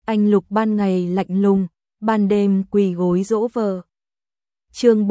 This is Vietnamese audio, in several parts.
Anh Lục ban ngày lạnh lùng, ban đêm quỳ gối dỗ vợ. Chương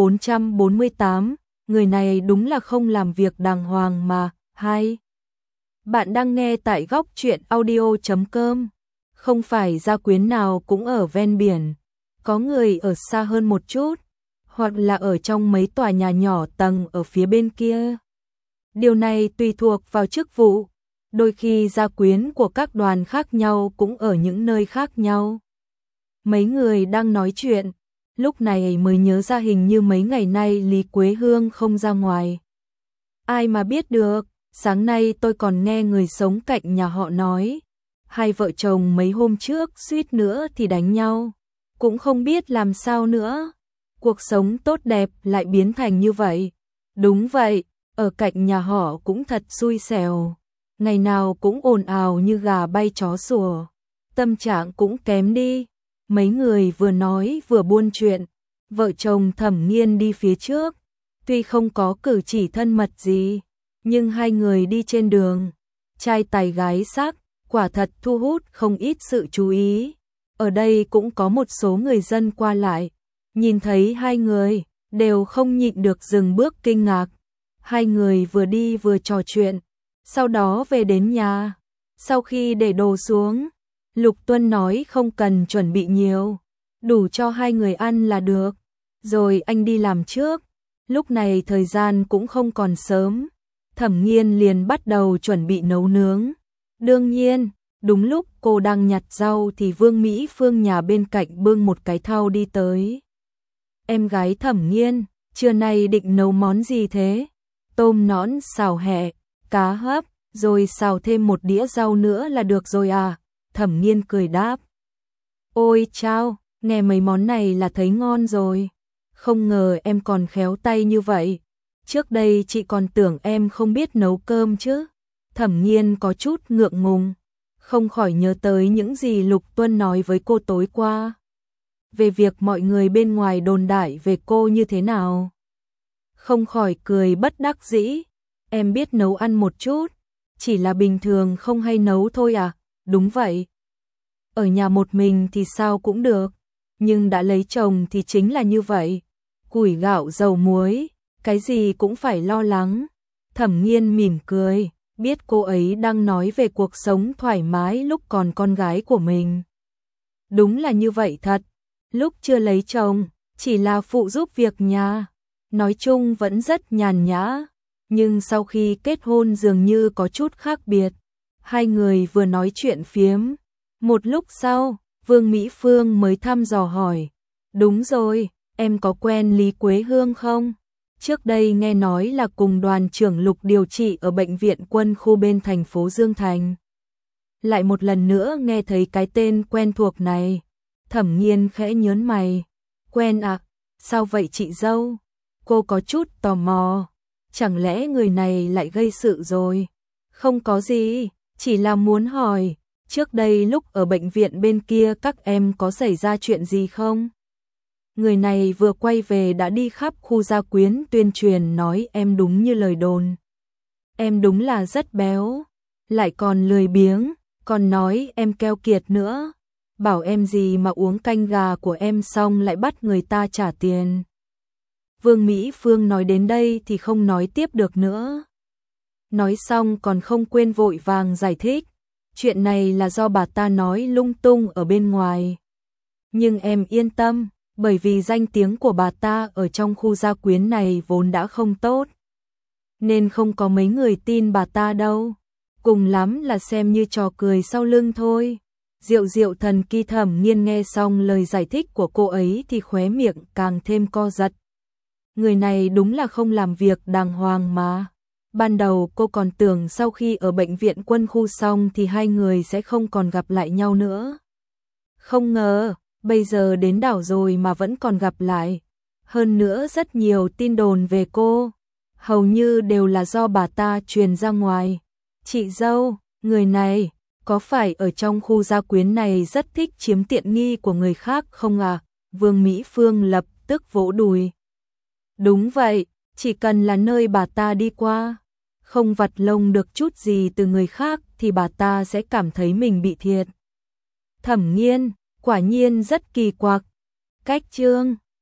448, người này đúng là không làm việc đàng hoàng mà. Hay. Bạn đang nghe tại góc truyện audio.com. Không phải gia quyến nào cũng ở ven biển, có người ở xa hơn một chút, hoặc là ở trong mấy tòa nhà nhỏ tầng ở phía bên kia. Điều này tùy thuộc vào chức vụ, đôi khi gia quyến của các đoàn khác nhau cũng ở những nơi khác nhau. Mấy người đang nói chuyện, lúc này mới nhớ ra hình như mấy ngày nay Lý Quế Hương không ra ngoài. Ai mà biết được, sáng nay tôi còn nghe người sống cạnh nhà họ nói, hai vợ chồng mấy hôm trước suýt nữa thì đánh nhau, cũng không biết làm sao nữa. Cuộc sống tốt đẹp lại biến thành như vậy. Đúng vậy, ở cạnh nhà họ cũng thật xui xẻo, ngày nào cũng ồn ào như gà bay chó sủa, tâm trạng cũng kém đi. Mấy người vừa nói vừa buôn chuyện, vợ chồng Thẩm Nghiên đi phía trước, tuy không có cử chỉ thân mật gì, nhưng hai người đi trên đường, trai tài gái sắc, quả thật thu hút không ít sự chú ý. Ở đây cũng có một số người dân qua lại, nhìn thấy hai người, đều không nhịn được dừng bước kinh ngạc. Hai người vừa đi vừa trò chuyện, sau đó về đến nhà. Sau khi để đồ xuống, Lục Tuân nói không cần chuẩn bị nhiều, đủ cho hai người ăn là được, rồi anh đi làm trước. Lúc này thời gian cũng không còn sớm, Thẩm Nghiên liền bắt đầu chuẩn bị nấu nướng. Đương nhiên, đúng lúc cô đang nhặt rau thì Vương Mỹ Phương nhà bên cạnh bưng một cái thau đi tới. Em gái Thẩm Nghiên, trưa nay định nấu món gì thế? Tôm nõn xào hẹ, cá hấp, rồi xào thêm một đĩa rau nữa là được rồi à? Thẩm Nghiên cười đáp. Ôi chao, nghe mấy món này là thấy ngon rồi. Không ngờ em còn khéo tay như vậy. Trước đây chị còn tưởng em không biết nấu cơm chứ. Thẩm Nghiên có chút ngượng ngùng, không khỏi nhớ tới những gì Lục Tuân nói với cô tối qua, về việc mọi người bên ngoài đồn đại về cô như thế nào. Không khỏi cười bất đắc dĩ. Em biết nấu ăn một chút, chỉ là bình thường không hay nấu thôi à? Đúng vậy. Ở nhà một mình thì sao cũng được, nhưng đã lấy chồng thì chính là như vậy. Củi gạo dầu muối, cái gì cũng phải lo lắng. Thẩm Nghiên mỉm cười, biết cô ấy đang nói về cuộc sống thoải mái lúc còn con gái của mình. Đúng là như vậy thật, lúc chưa lấy chồng, chỉ là phụ giúp việc nhà, nói chung vẫn rất nhàn nhã, nhưng sau khi kết hôn dường như có chút khác biệt. Hai người vừa nói chuyện phiếm, một lúc sau, Vương Mỹ Phương mới thăm dò hỏi, đúng rồi, em có quen Lý Quế Hương không? Trước đây nghe nói là cùng đoàn trưởng Lục điều trị ở bệnh viện quân khu bên thành phố Dương Thành. Lại một lần nữa nghe thấy cái tên quen thuộc này, Thẩm Nghiên khẽ nhớn mày. Quen à? Sao vậy chị dâu? Cô có chút tò mò, chẳng lẽ người này lại gây sự rồi? Không có gì, chỉ là muốn hỏi, trước đây lúc ở bệnh viện bên kia các em có xảy ra chuyện gì không? Người này vừa quay về đã đi khắp khu gia quyến tuyên truyền nói em đúng như lời đồn. Em đúng là rất béo, lại còn lười biếng, còn nói em keo kiệt nữa. Bảo em gì mà uống canh gà của em xong lại bắt người ta trả tiền. Vương Mỹ Phương nói đến đây thì không nói tiếp được nữa. Nói xong còn không quên vội vàng giải thích, chuyện này là do bà ta nói lung tung ở bên ngoài. Nhưng em yên tâm, bởi vì danh tiếng của bà ta ở trong khu gia quyến này vốn đã không tốt, nên không có mấy người tin bà ta đâu. Cùng lắm là xem như trò cười sau lưng thôi. Diệu diệu thần kỳ. Thẩm Nghiên nghe xong lời giải thích của cô ấy thì khóe miệng càng thêm co giật. Người này đúng là không làm việc đàng hoàng mà. Ban đầu cô còn tưởng sau khi ở bệnh viện quân khu xong thì hai người sẽ không còn gặp lại nhau nữa. Không ngờ, bây giờ đến đảo rồi mà vẫn còn gặp lại. Hơn nữa rất nhiều tin đồn về cô, hầu như đều là do bà ta truyền ra ngoài. Chị dâu, người này có phải ở trong khu gia quyến này rất thích chiếm tiện nghi của người khác không à? Vương Mỹ Phương lập tức vỗ đùi. Đúng vậy, chỉ cần là nơi bà ta đi qua, không vặt lông được chút gì từ người khác thì bà ta sẽ cảm thấy mình bị thiệt Thẩm Nghiên, quả nhiên rất kỳ quặc. Cách chương